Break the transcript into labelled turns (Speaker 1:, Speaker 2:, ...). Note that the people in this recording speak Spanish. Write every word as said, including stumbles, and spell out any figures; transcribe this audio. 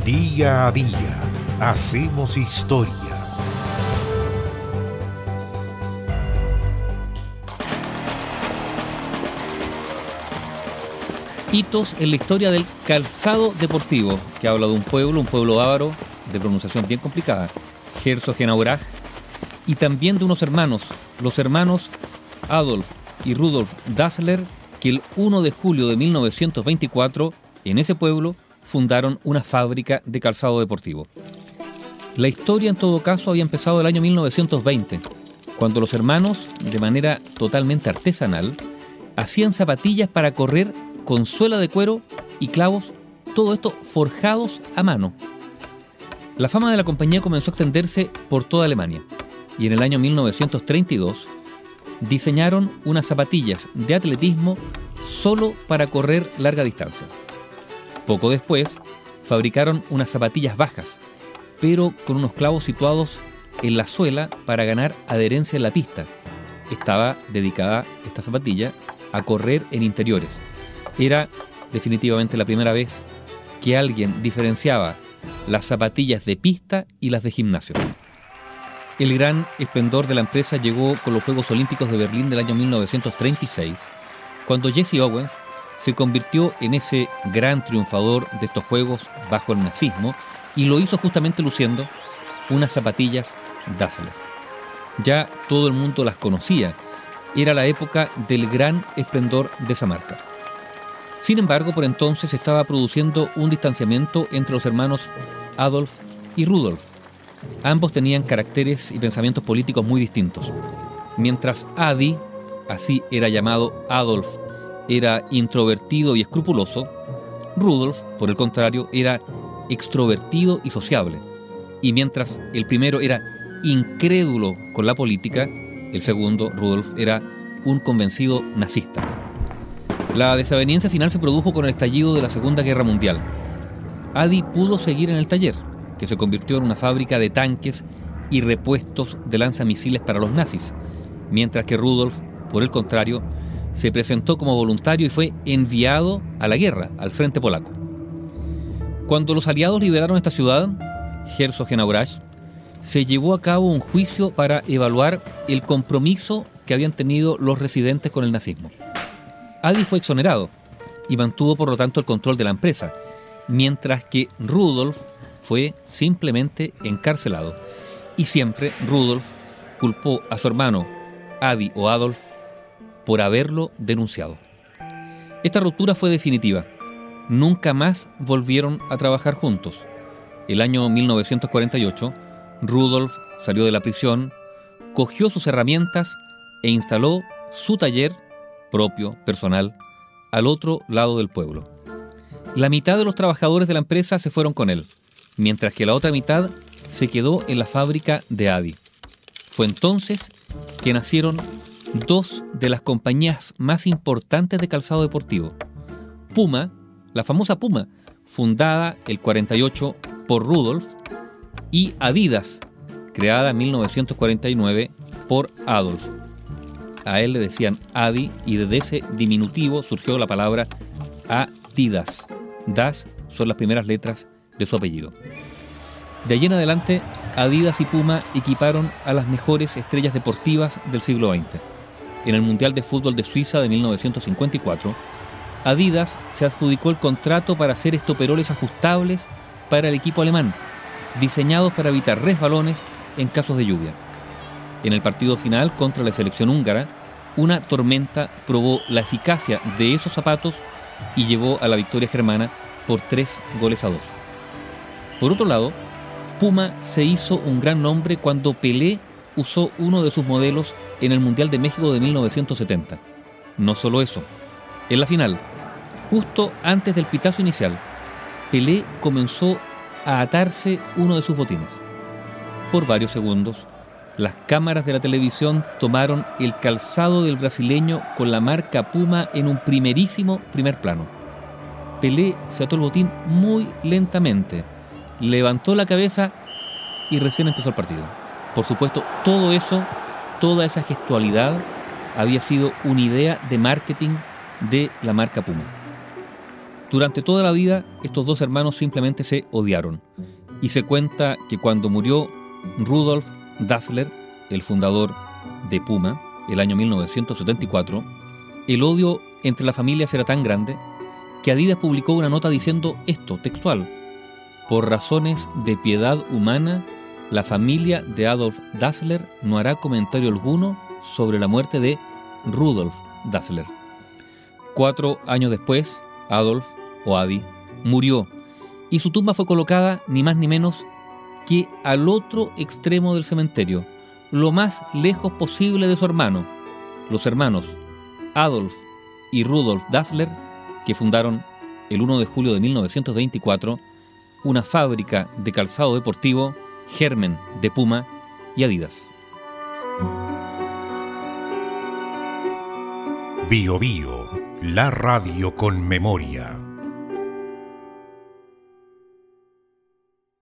Speaker 1: Día a día hacemos historia.
Speaker 2: Hitos en la historia del calzado deportivo, que habla de un pueblo, un pueblo bávaro de pronunciación bien complicada, Herzogenaurach, y también de unos hermanos, los hermanos Adolf y Rudolf Dassler, que el primero de julio de mil novecientos veinticuatro, en ese pueblo, fundaron una fábrica de calzado deportivo. La historia, en todo caso, había empezado el año mil novecientos veinte, cuando los hermanos, de manera totalmente artesanal, hacían zapatillas para correr con suela de cuero y clavos, todo esto forjados a mano. La fama de la compañía comenzó a extenderse por toda Alemania, y en el año mil novecientos treinta y dos diseñaron unas zapatillas de atletismo solo para correr larga distancia. Poco después, fabricaron unas zapatillas bajas, pero con unos clavos situados en la suela para ganar adherencia en la pista. Estaba dedicada esta zapatilla a correr en interiores. Era definitivamente la primera vez que alguien diferenciaba las zapatillas de pista y las de gimnasio. El gran esplendor de la empresa llegó con los Juegos Olímpicos de Berlín del año mil novecientos treinta y seis, cuando Jesse Owens se convirtió en ese gran triunfador de estos Juegos bajo el nazismo, y lo hizo justamente luciendo unas zapatillas Dassler. Ya todo el mundo las conocía, era la época del gran esplendor de esa marca. Sin embargo, por entonces se estaba produciendo un distanciamiento entre los hermanos Adolf y Rudolf. Ambos tenían caracteres y pensamientos políticos muy distintos. Mientras Adi, así era llamado Adolf, era introvertido y escrupuloso, Rudolf, por el contrario, era extrovertido y sociable. Y mientras el primero era incrédulo con la política, el segundo, Rudolf, era un convencido nazista. La desaveniencia final se produjo con el estallido de la Segunda Guerra Mundial. Adi pudo seguir en el taller, que se convirtió en una fábrica de tanques y repuestos de lanzamisiles para los nazis, mientras que Rudolf, por el contrario, se presentó como voluntario y fue enviado a la guerra, al frente polaco. Cuando los aliados liberaron esta ciudad, Herzogenaurach, se llevó a cabo un juicio para evaluar el compromiso que habían tenido los residentes con el nazismo. Adi fue exonerado y mantuvo por lo tanto el control de la empresa, mientras que Rudolf fue simplemente encarcelado. Y siempre Rudolf culpó a su hermano Adi o Adolf por haberlo denunciado. Esta ruptura fue definitiva. Nunca más volvieron a trabajar juntos. El año mil novecientos cuarenta y ocho, Rudolf salió de la prisión, cogió sus herramientas e instaló su taller propio, personal, al otro lado del pueblo. La mitad de los trabajadores de la empresa se fueron con él, mientras que la otra mitad se quedó en la fábrica de Adi. Fue entonces que nacieron dos de las compañías más importantes de calzado deportivo. Puma, la famosa Puma, fundada el cuarenta y ocho por Rudolf, y Adidas, creada en mil novecientos cuarenta y nueve por Adolf. A él le decían Adi, y desde ese diminutivo surgió la palabra Adidas. Das son las primeras letras de su apellido. De allí en adelante, Adidas y Puma equiparon a las mejores estrellas deportivas del siglo veinte. En el Mundial de Fútbol de Suiza de mil novecientos cincuenta y cuatro, Adidas se adjudicó el contrato para hacer estoperoles ajustables para el equipo alemán, diseñados para evitar resbalones en casos de lluvia. En el partido final contra la selección húngara, una tormenta probó la eficacia de esos zapatos y llevó a la victoria germana por tres goles a dos. Por otro lado, Puma se hizo un gran nombre cuando Pelé usó uno de sus modelos en el Mundial de México de mil novecientos setenta. No solo eso, en la final, justo antes del pitazo inicial, Pelé comenzó a atarse uno de sus botines. Por varios segundos, las cámaras de la televisión tomaron el calzado del brasileño con la marca Puma en un primerísimo primer plano. Pelé se ató el botín muy lentamente, levantó la cabeza y recién empezó el partido. Por supuesto, todo eso, toda esa gestualidad había sido una idea de marketing de la marca Puma. Durante toda la vida, estos dos hermanos simplemente se odiaron. Y se cuenta que cuando murió Rudolf Dassler, el fundador de Puma, el año mil novecientos setenta y cuatro, el odio entre las familias era tan grande que Adidas publicó una nota diciendo esto, textual: por razones de piedad humana, la familia de Adolf Dassler no hará comentario alguno sobre la muerte de Rudolf Dassler. Cuatro años después, Adolf, o Adi, murió y su tumba fue colocada ni más ni menos que al otro extremo del cementerio, lo más lejos posible de su hermano, los hermanos Adolf y Rudolf Dassler, que fundaron el primero de julio de mil novecientos veinticuatro una fábrica de calzado deportivo, germen de Puma y Adidas.
Speaker 1: Bio Bio, la radio con memoria.